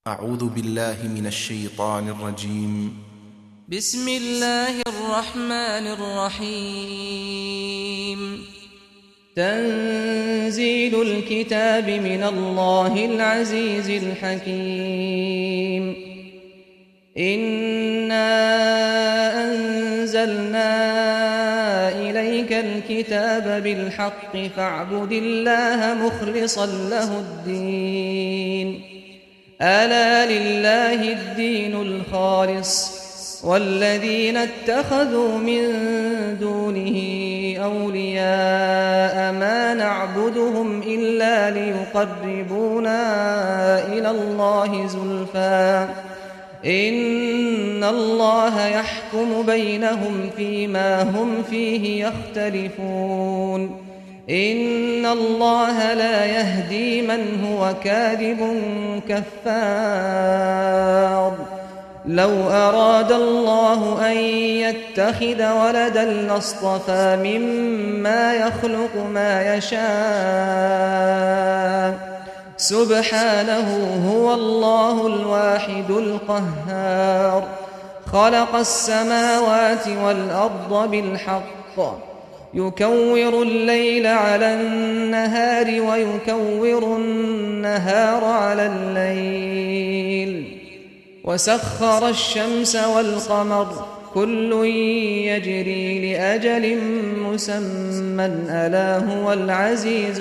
أعوذ بالله من الشيطان الرجيم. بسم الله الرحمن الرحيم. تنزيل الكتاب من الله العزيز الحكيم. إنا أنزلنا إليك الكتاب بالحق فاعبد الله مخلصا له الدين. ألا لله الدين الخالص والذين اتخذوا من دونه أولياء ما نعبدهم إلا ليقربونا إلى الله زلفى إن الله يحكم بينهم فيما هم فيه يختلفون. إن الله لا يهدي من هو كاذب كفار. لو أراد الله أن يتخذ ولدا لاصطفى مما يخلق ما يشاء سبحانه هو الله الواحد القهار. خلق السماوات والأرض بالحق يكور الليل على النهار ويكور النهار على الليل وسخر الشمس والقمر كل يجري لأجل مسمى ألا هو العزيز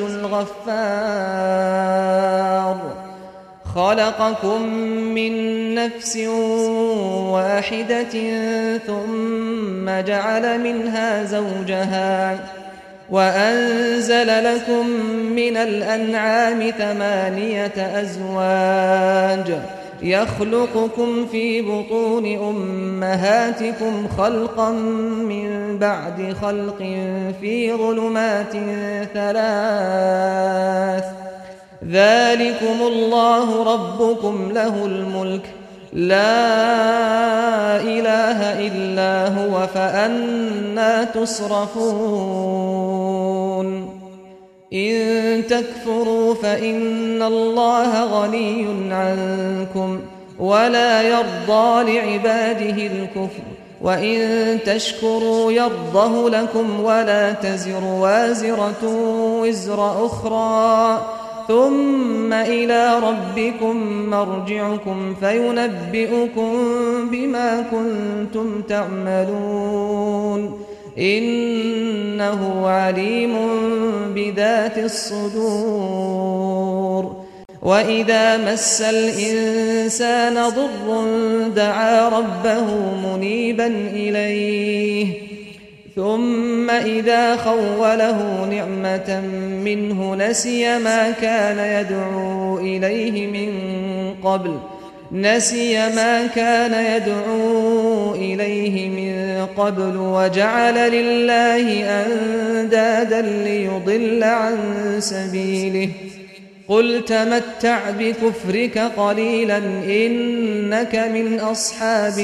الغفار. خلقكم من نفس واحدة ثم جعل منها زوجها وأنزل لكم من الأنعام 8 أزواج يخلقكم في بطون أمهاتكم خلقا من بعد خلق في ظلمات 3 ذلكم الله ربكم له الملك لا إله إلا هو فأنى تصرفون. إن تكفروا فإن الله غني عنكم ولا يرضى لعباده الكفر وإن تشكروا يرضه لكم ولا تزر وازرة وزر أخرى ثم إلى ربكم مرجعكم فينبئكم بما كنتم تعملون إنه عليم بذات الصدور. وإذا مس الإنسان ضر دعا ربه منيبا إليه ثم إذا خوله نعمة منه نسي ما كان يدعو إليه من قبل وجعل لله أندادا ليضل عن سبيله. قل تمتع بكفرك قليلا إنك من أصحاب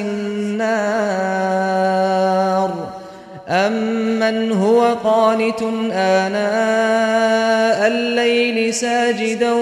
النار. أمن هو قانت آناء الليل ساجدا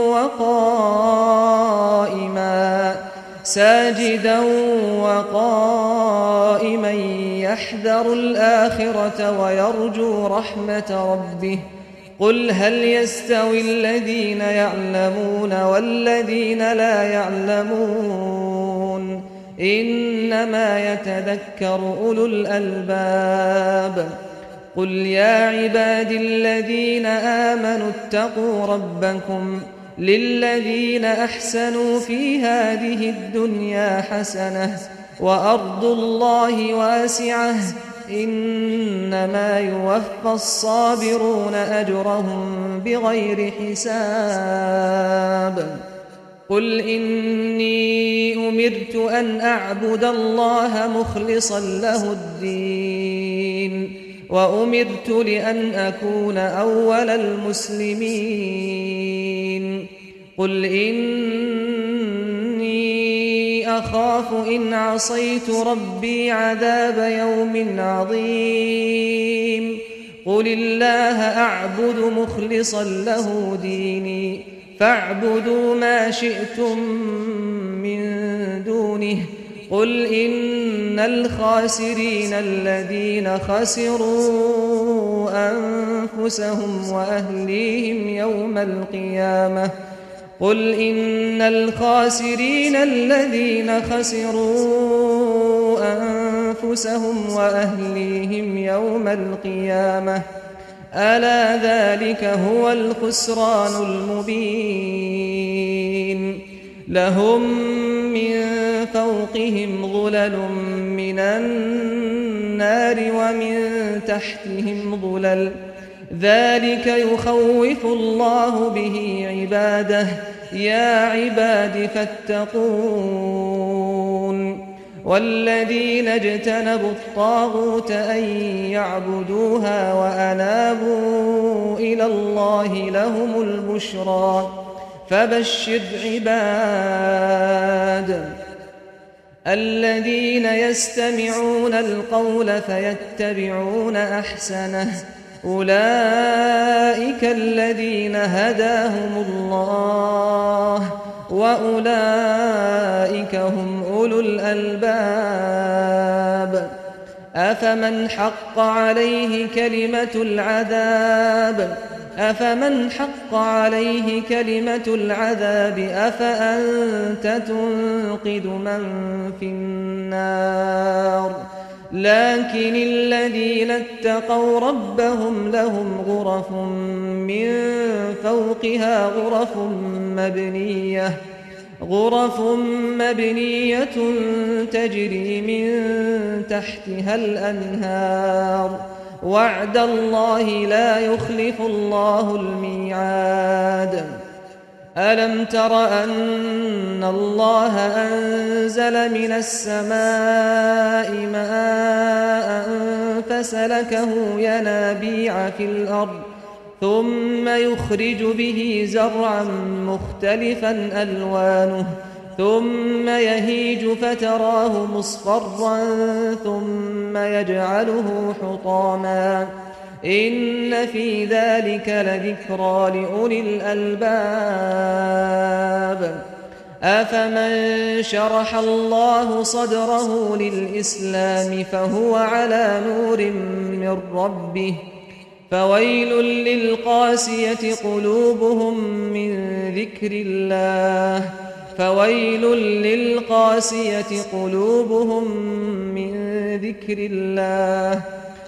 وقائما يحذر الآخرة ويرجو رحمة ربه. قل هل يستوي الذين يعلمون والذين لا يعلمون إنما يتذكر أولو الألباب. قل يا عبادي الذين آمنوا اتقوا ربكم للذين أحسنوا في هذه الدنيا حسنة وأرض الله واسعة إنما يوفى الصابرون أجرهم بغير حساب. قل إني أمرت أن أعبد الله مخلصا له الدين وأمرت لأن أكون أول المسلمين. قل إني أخاف إن عصيت ربي عذاب يوم عظيم. قل الله أعبد مخلصا له ديني فاعبدوا ما شئتم من دونه قل إن الخاسرين الذين خسروا أنفسهم وأهليهم يوم القيامة قل إن الخاسرين الذين خسروا أنفسهم وأهليهم يوم القيامة ألا ذلك هو الخسران المبين لهم من فوقهم ظلل من النار ومن تحتهم ظلل ذلك يخوف الله به عباده يا عباد فاتقون والذين اجتنبوا الطاغوت أن يعبدوها وأنابوا إلى الله لهم البشرى فبشر عباد الذين يستمعون القول فيتبعون أحسنه أولئك الذين هداهم الله وأولئك هم أولو الألباب أفمن حق عليه كلمة العذاب أفأنت تنقذ من في النار لكن الذين اتقوا ربهم لهم غرف من فوقها غرف مبنية تجري من تحتها الأنهار وعد الله لا يخلف الله الميعاد ألم تر أن الله أنزل من السماء ماء فسلكه ينابيع في الأرض ثم يخرج به زرعا مختلفا ألوانه ثم يهيج فتراه مصفرا ثم يجعله حطاما إن في ذلك لذكرى لأولي الألباب أفمن شرح الله صدره للإسلام فهو على نور من ربه فويل للقاسية قلوبهم من ذكر الله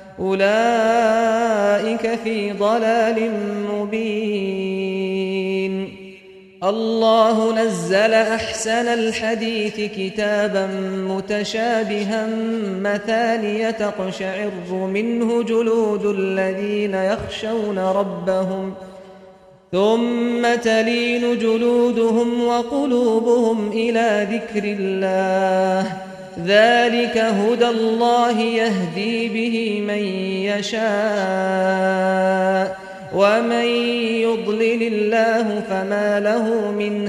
أولئك في ضلال مبين الله نزل أحسن الحديث كتابا متشابها مثانية تقشعر منه جلود الذين يخشون ربهم ثم تلين جلودهم وقلوبهم إلى ذكر الله ذلك هدى الله يهدي به من يشاء ومن يضلل الله فما له من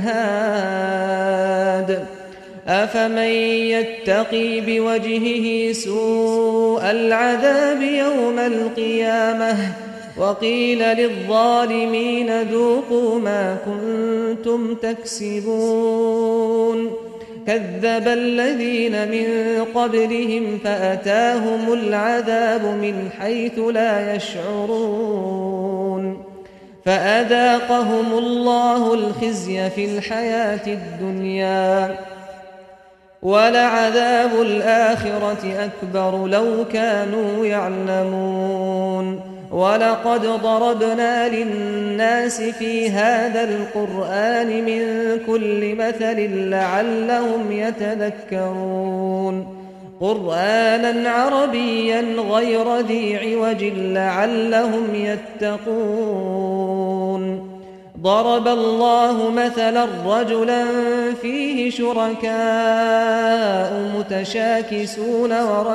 هاد أفمن يتقي بوجهه سوء العذاب يوم القيامة وقيل للظالمين ذوقوا ما كنتم تكسبون كذب الذين من قبلهم فأتاهم العذاب من حيث لا يشعرون فأذاقهم الله الخزي في الحياة الدنيا ولعذاب الآخرة أكبر لو كانوا يعلمون ولقد ضربنا للناس في هذا القرآن من كل مثل لعلهم يتذكرون قرآنا عربيا غير ذي عوج لعلهم يتقون ضرب الله مثلا رجلا فيه شركاء متشاكسون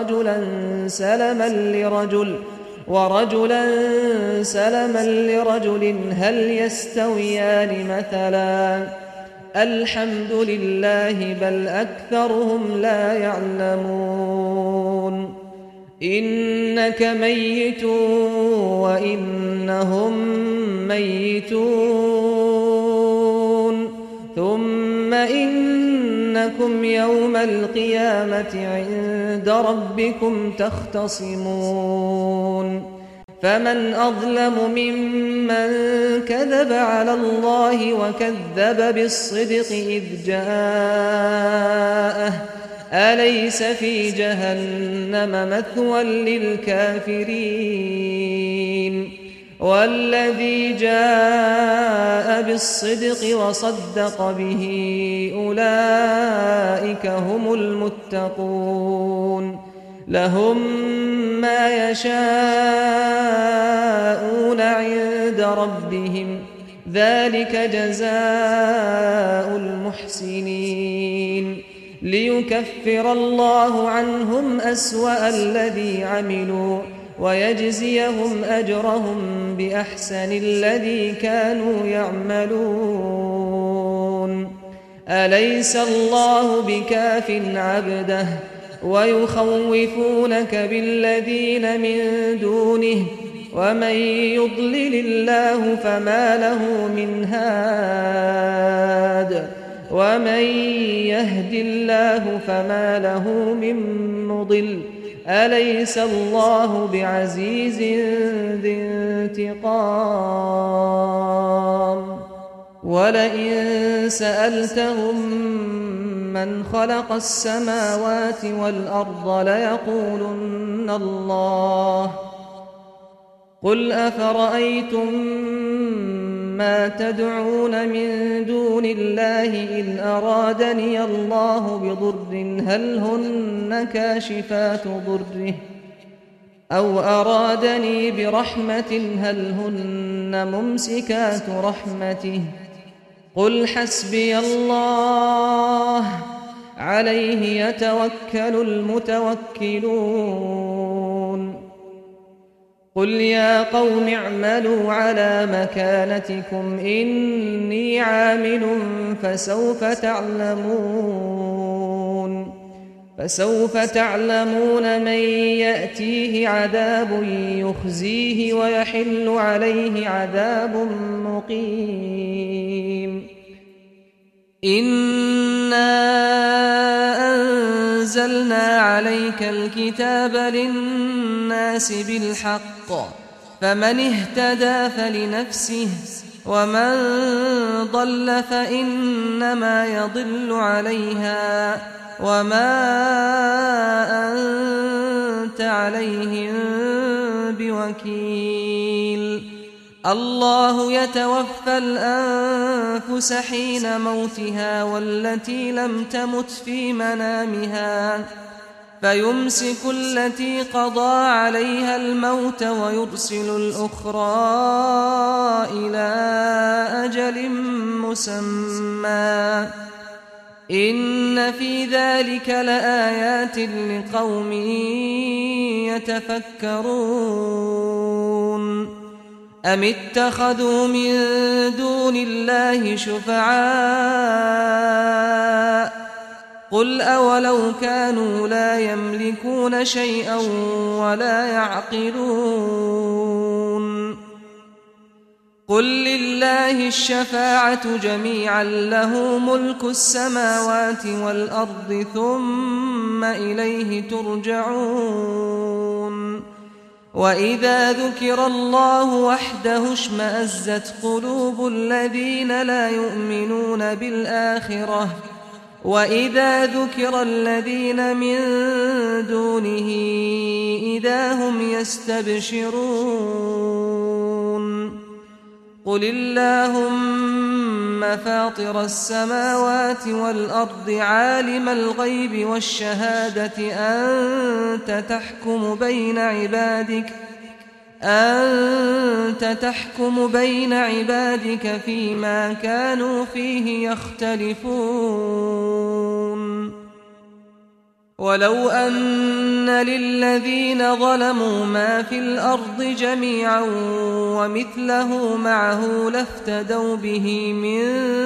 ورجلا سلما لرجل هل يستويان مثلا الحمد لله بل أكثرهم لا يعلمون إنك ميت وإنهم ميتون إنكم يوم القيامة عند ربكم تختصمون فمن أظلم ممن كذب على الله وكذب بالصدق إذ جاءه أليس في جهنم مثوى للكافرين والذي جاء بالصدق وصدق به أولئك هم المتقون لهم ما يشاءون عند ربهم ذلك جزاء المحسنين ليكفر الله عنهم أسوأ الذي عملوا ويجزيهم أجرهم بأحسن الذي كانوا يعملون أليس الله بكاف عبده ويخوفونك بالذين من دونه ومن يضلل الله فما له من هاد ومن يهد الله فما له من مضل أليس الله بعزيز ذي انتقام ولئن سألتهم من خلق السماوات والأرض ليقولن الله قل أفرأيتم ما تدعون من دون الله إن أرادني الله بضر هل هن كاشفات ضره أو أرادني برحمة هل هن ممسكات رحمته قل حسبي الله عليه يتوكل المتوكلون قل يا قوم اعملوا على مكانتكم إني عامل فسوف تعلمون من يأتيه عذاب يخزيه ويحل عليه عذاب مقيم إنا أنزلنا عليك الكتاب للناس بالحق فمن اهتدى فلنفسه ومن ضل فإنما يضل عليها وما أنت عليهم بوكيل الله يتوفى الأنفس حين موتها والتي لم تمت في منامها فيمسك التي قضى عليها الموت ويرسل الأخرى إلى أجل مسمى إن في ذلك لآيات لقوم يتفكرون أم اتخذوا من دون الله شفعاء قل أولو كانوا لا يملكون شيئا ولا يعقلون قل لله الشفاعة جميعا له ملك السماوات والأرض ثم إليه ترجعون وإذا ذكر الله وحده اشمأزت قلوب الذين لا يؤمنون بالآخرة وإذا ذكر الذين من دونه إذا هم يستبشرون قل اللهم فاطر السماوات والأرض عالم الغيب والشهادة أنت تحكم بين عبادك فيما كانوا فيه يختلفون ولو أن للذين ظلموا ما في الأرض جميعا ومثله معه لافتدوا به من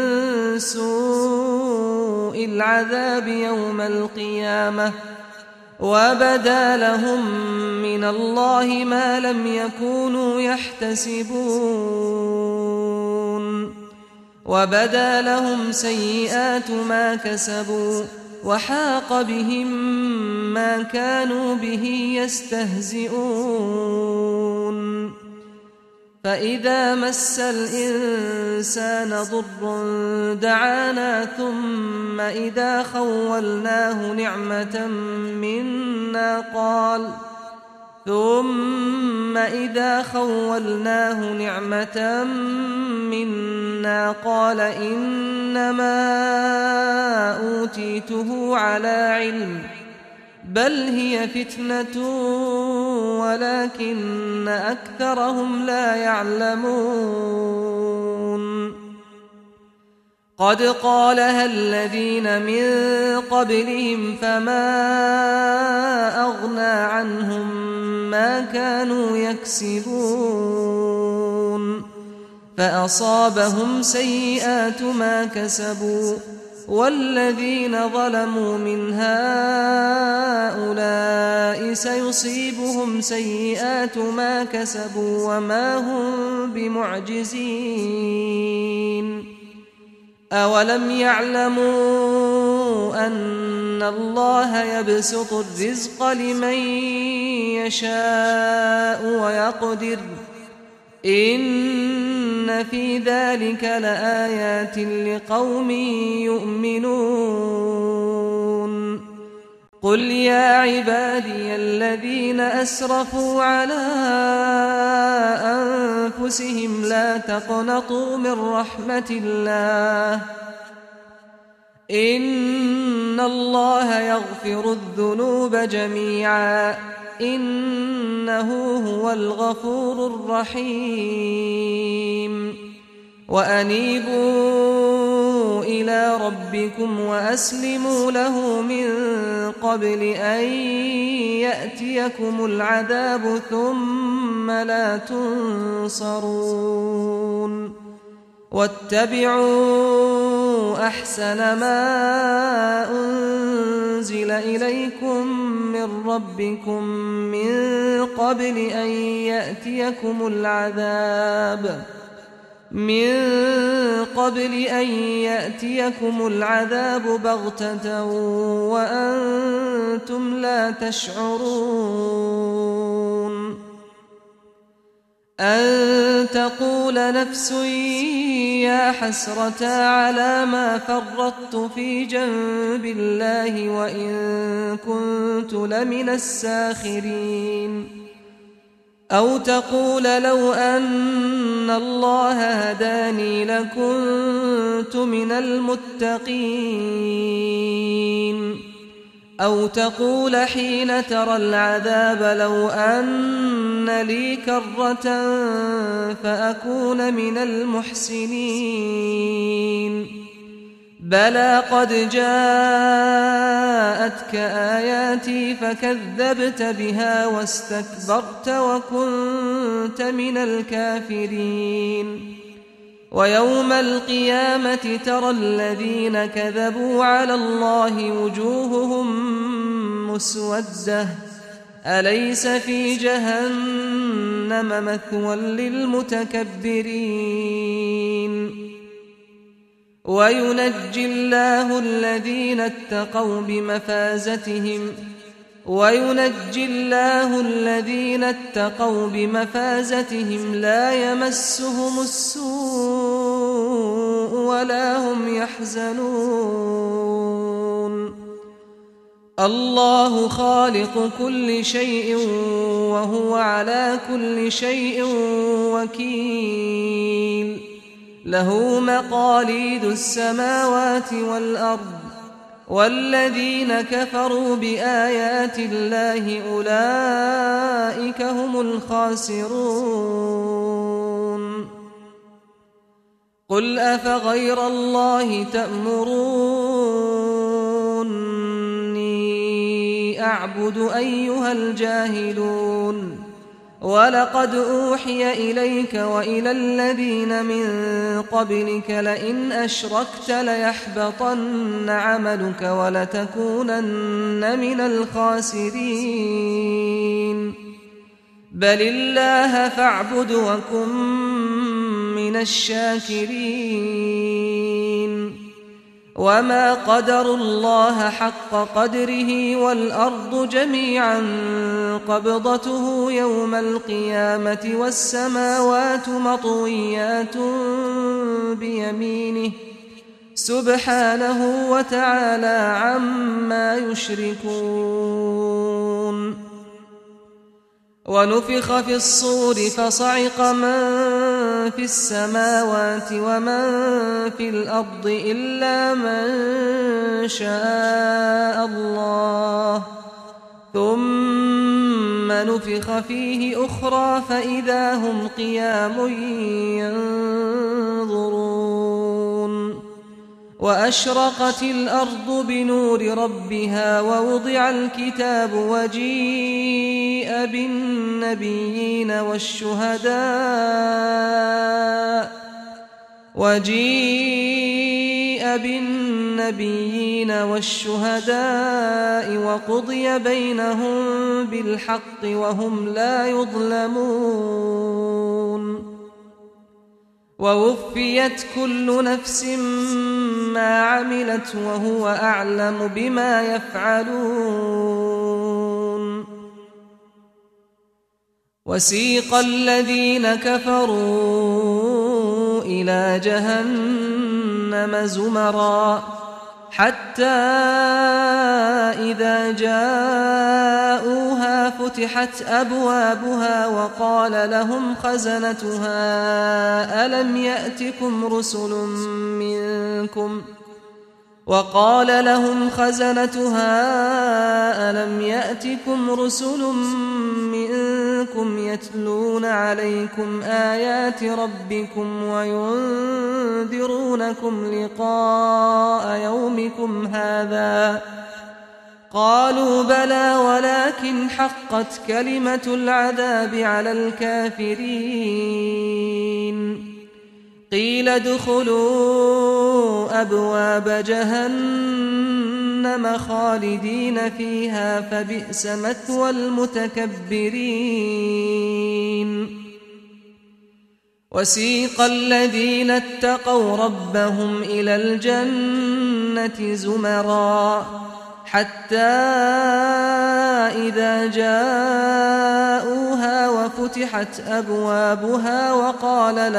سوء العذاب يوم القيامة وبدا لهم من الله ما لم يكونوا يحتسبون وبدا لهم سيئات ما كسبوا وحاق بهم ما كانوا به يستهزئون فإذا مس الإنسان ضر دعانا ثم إذا خولناه نعمة منا قال إنما أوتيته على علم بل هي فتنة ولكن أكثرهم لا يعلمون قد قالها الذين من قبلهم فما أغنى عنهم ما كانوا يكسبون فأصابهم سيئات ما كسبوا والذين ظلموا من هؤلاء سيصيبهم سيئات ما كسبوا وما هم بمعجزين أولم يعلموا أن الله يبسط الرزق لمن يشاء ويقدر إن في ذلك لآيات لقوم يؤمنون قل يا عبادي الذين أسرفوا على أنفسهم لا تقنطوا من رحمة الله إن الله يغفر الذنوب جميعا إنه هو الغفور الرحيم وأنيبوا إلى ربكم وأسلموا له من قبل أن يأتيكم العذاب ثم لا تنصرون واتبعوا أحسن ما أنزل إليكم من ربكم من قبل أن يأتيكم العذاب بغتة وأنتم لا تشعرون أن تقول نفس يا حسرة على ما فرطت في جنب الله وإن كنت لمن الساخرين أو تقول لو أن الله هداني لكنت من المتقين أو تقول حين ترى العذاب لو أن لي كرة فأكون من المحسنين بلى قد جاءتك آياتي فكذبت بها واستكبرت وكنت من الكافرين ويوم القيامة ترى الذين كذبوا على الله وجوههم مسودة أليس في جهنم مثوى للمتكبرين وينجي الله الذين اتقوا بمفازتهم لا يمسهم السوء ولا هم يحزنون الله خالق كل شيء وهو على كل شيء وكيل له مقاليد السماوات والأرض والذين كفروا بآيات الله أولئك هم الخاسرون قل أفغير الله تأمروني أعبد أيها الجاهلون ولقد أوحي إليك وإلى الذين من قبلك لئن أشركت ليحبطن عملك ولتكونن من الخاسرين بل الله فاعبد وكن من الشاكرين وما قدروا الله حق قدره والأرض جميعا قبضته يوم القيامة والسماوات مطويات بيمينه سبحانه وتعالى عما يشركون ونفخ في الصور فصعق من في السماوات ومن في الأرض إلا من شاء الله ثم نفخ فيه أخرى فإذا هم قيام ينظرون وأشرقت الأرض بنور ربها ووضع الكتاب وجيء بالنبيين والشهداء وقضي بينهم بالحق وهم لا يظلمون ووفيت كل نفس ما عملت وهو أعلم بما يفعلون وسيق الذين كفروا إلى جهنم زمرا حتى إذا جاءوها فتحت أبوابها وقال لهم خزنتها ألم يأتكم رسل منكم يتلون عليكم آيات ربكم وينذرونكم لقاء يومكم هذا قالوا بلى ولكن حقت كلمة العذاب على الكافرين قيل ادخلوا أبواب جهنم خالدين فيها فبئس مثوى المتكبرين وسيق الذين اتقوا ربهم إلى الجنة زمرا حتى إذا جاءوها وفتحت أبوابها وقال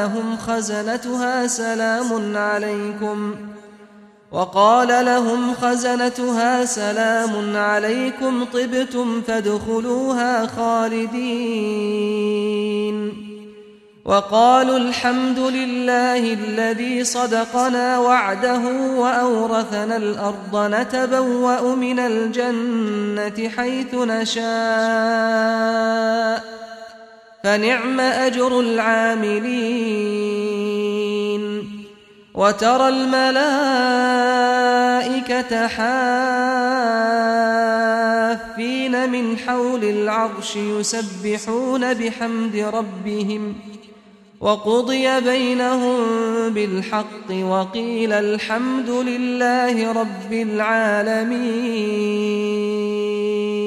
لهم خزنتها سلام عليكم طبتم فادخلوها خالدين وقالوا الحمد لله الذي صدقنا وعده وأورثنا الأرض نتبوأ من الجنة حيث نشاء فنعم أجر العاملين وترى الملائكة حافين من حول العرش يسبحون بحمد ربهم وقضي بينهم بالحق وقيل الحمد لله رب العالمين